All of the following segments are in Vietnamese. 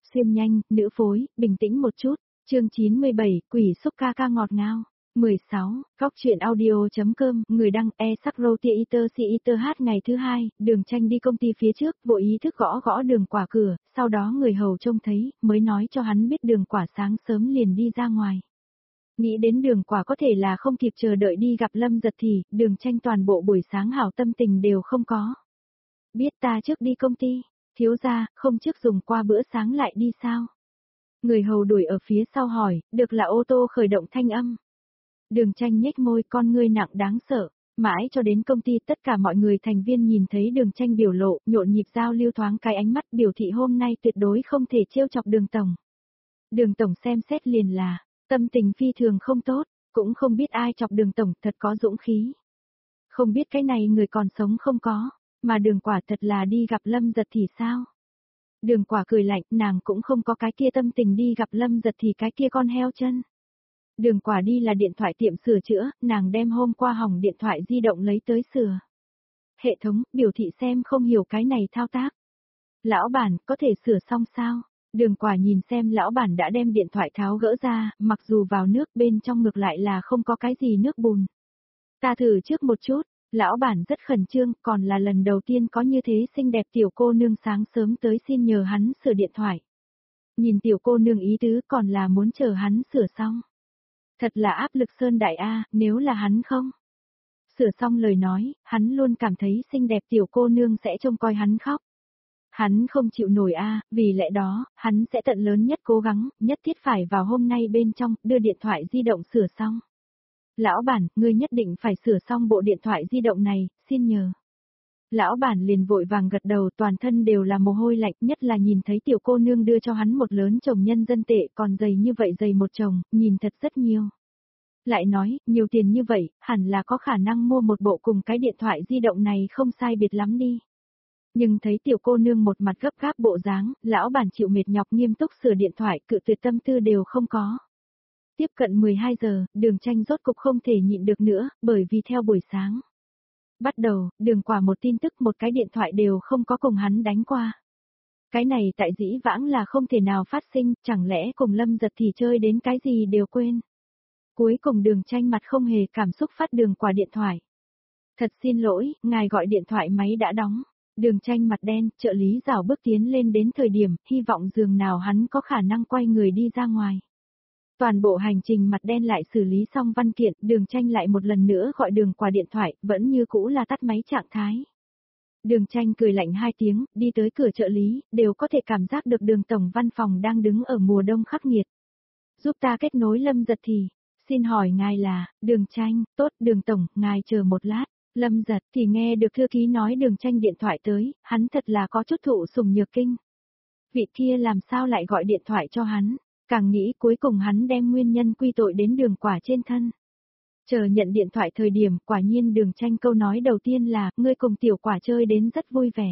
Xuyên nhanh, nữ phối, bình tĩnh một chút. Chương 97, quỷ xúc ca ca ngọt ngào. 16, Góc truyện audio.com, người đăng e-sắc-rô-tia-iter-si-iter hát. Ngày thứ hai, Đường Tranh đi công ty phía trước, vội ý thức gõ gõ Đường Quả cửa, sau đó người hầu trông thấy, mới nói cho hắn biết Đường Quả sáng sớm liền đi ra ngoài. Nghĩ đến Đường Quả có thể là không kịp chờ đợi đi gặp Lâm Giật thì, Đường Tranh toàn bộ buổi sáng hảo tâm tình đều không có. Biết ta trước đi công ty, thiếu gia, không trước dùng qua bữa sáng lại đi sao? Người hầu đuổi ở phía sau hỏi, được là ô tô khởi động thanh âm. Đường Tranh nhếch môi, con ngươi nặng đáng sợ, mãi cho đến công ty tất cả mọi người thành viên nhìn thấy Đường Tranh biểu lộ, nhộn nhịp giao lưu thoáng cái ánh mắt biểu thị hôm nay tuyệt đối không thể trêu chọc Đường Tổng. Đường Tổng xem xét liền là, tâm tình phi thường không tốt, cũng không biết ai chọc Đường Tổng thật có dũng khí. Không biết cái này người còn sống không có, mà Đường Quả thật là đi gặp Lâm Giật thì sao? Đường Quả cười lạnh, nàng cũng không có cái kia tâm tình đi gặp Lâm Giật thì cái kia con heo chân. Đường Quả đi là điện thoại tiệm sửa chữa, nàng đem hôm qua hỏng điện thoại di động lấy tới sửa. Hệ thống, biểu thị xem không hiểu cái này thao tác. Lão bản, có thể sửa xong sao? Đường Quả nhìn xem lão bản đã đem điện thoại tháo gỡ ra, mặc dù vào nước bên trong ngược lại là không có cái gì nước bùn. Ta thử trước một chút, lão bản rất khẩn trương, còn là lần đầu tiên có như thế xinh đẹp tiểu cô nương sáng sớm tới xin nhờ hắn sửa điện thoại. Nhìn tiểu cô nương ý tứ còn là muốn chờ hắn sửa xong. Thật là áp lực sơn đại A, nếu là hắn không sửa xong lời nói, hắn luôn cảm thấy xinh đẹp tiểu cô nương sẽ trông coi hắn khóc. Hắn không chịu nổi A, vì lẽ đó, hắn sẽ tận lớn nhất cố gắng, nhất thiết phải vào hôm nay bên trong, đưa điện thoại di động sửa xong. Lão bản, ngươi nhất định phải sửa xong bộ điện thoại di động này, xin nhờ. Lão bản liền vội vàng gật đầu, toàn thân đều là mồ hôi lạnh, nhất là nhìn thấy tiểu cô nương đưa cho hắn một lớn chồng nhân dân tệ, còn dày như vậy dày một chồng, nhìn thật rất nhiều. Lại nói, nhiều tiền như vậy, hẳn là có khả năng mua một bộ cùng cái điện thoại di động này không sai biệt lắm đi. Nhưng thấy tiểu cô nương một mặt gấp gáp bộ dáng, lão bản chịu mệt nhọc nghiêm túc sửa điện thoại, cự tuyệt tâm tư đều không có. Tiếp cận 12 giờ, Đường Tranh rốt cục không thể nhịn được nữa, bởi vì theo buổi sáng. Bắt đầu, Đường Quả một tin tức một cái điện thoại đều không có cùng hắn đánh qua. Cái này tại dĩ vãng là không thể nào phát sinh, chẳng lẽ cùng Lâm Giật thì chơi đến cái gì đều quên. Cuối cùng Đường Tranh mặt không hề cảm xúc phát Đường Quả điện thoại. Thật xin lỗi, ngài gọi điện thoại máy đã đóng. Đường Tranh mặt đen, trợ lý rảo bước tiến lên đến thời điểm, hy vọng dường nào hắn có khả năng quay người đi ra ngoài. Toàn bộ hành trình mặt đen lại xử lý xong văn kiện, Đường Tranh lại một lần nữa gọi Đường Quả điện thoại, vẫn như cũ là tắt máy trạng thái. Đường Tranh cười lạnh hai tiếng, đi tới cửa trợ lý, đều có thể cảm giác được Đường Tổng văn phòng đang đứng ở mùa đông khắc nghiệt. Giúp ta kết nối Lâm Giật thì, xin hỏi ngài là, Đường Tranh, tốt, Đường Tổng, ngài chờ một lát. Lâm Giật thì nghe được thư ký nói Đường Tranh điện thoại tới, hắn thật là có chút thụ sủng nhược kinh. Vị kia làm sao lại gọi điện thoại cho hắn? Càng nghĩ cuối cùng hắn đem nguyên nhân quy tội đến Đường Quả trên thân. Chờ nhận điện thoại thời điểm, quả nhiên Đường Tranh câu nói đầu tiên là, ngươi cùng tiểu Quả chơi đến rất vui vẻ.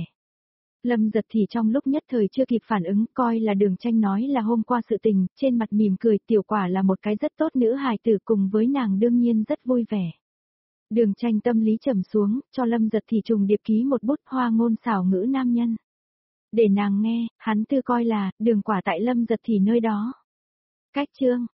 Lâm Giật thì trong lúc nhất thời chưa kịp phản ứng, coi là Đường Tranh nói là hôm qua sự tình, trên mặt mỉm cười, tiểu Quả là một cái rất tốt nữ hài tử, cùng với nàng đương nhiên rất vui vẻ. Đường Tranh tâm lý trầm xuống, cho Lâm Giật thì trùng điệp ký một bút hoa ngôn xảo ngữ nam nhân. Để nàng nghe, hắn tư coi là, Đường Quả tại Lâm Giật thì nơi đó. Cách chương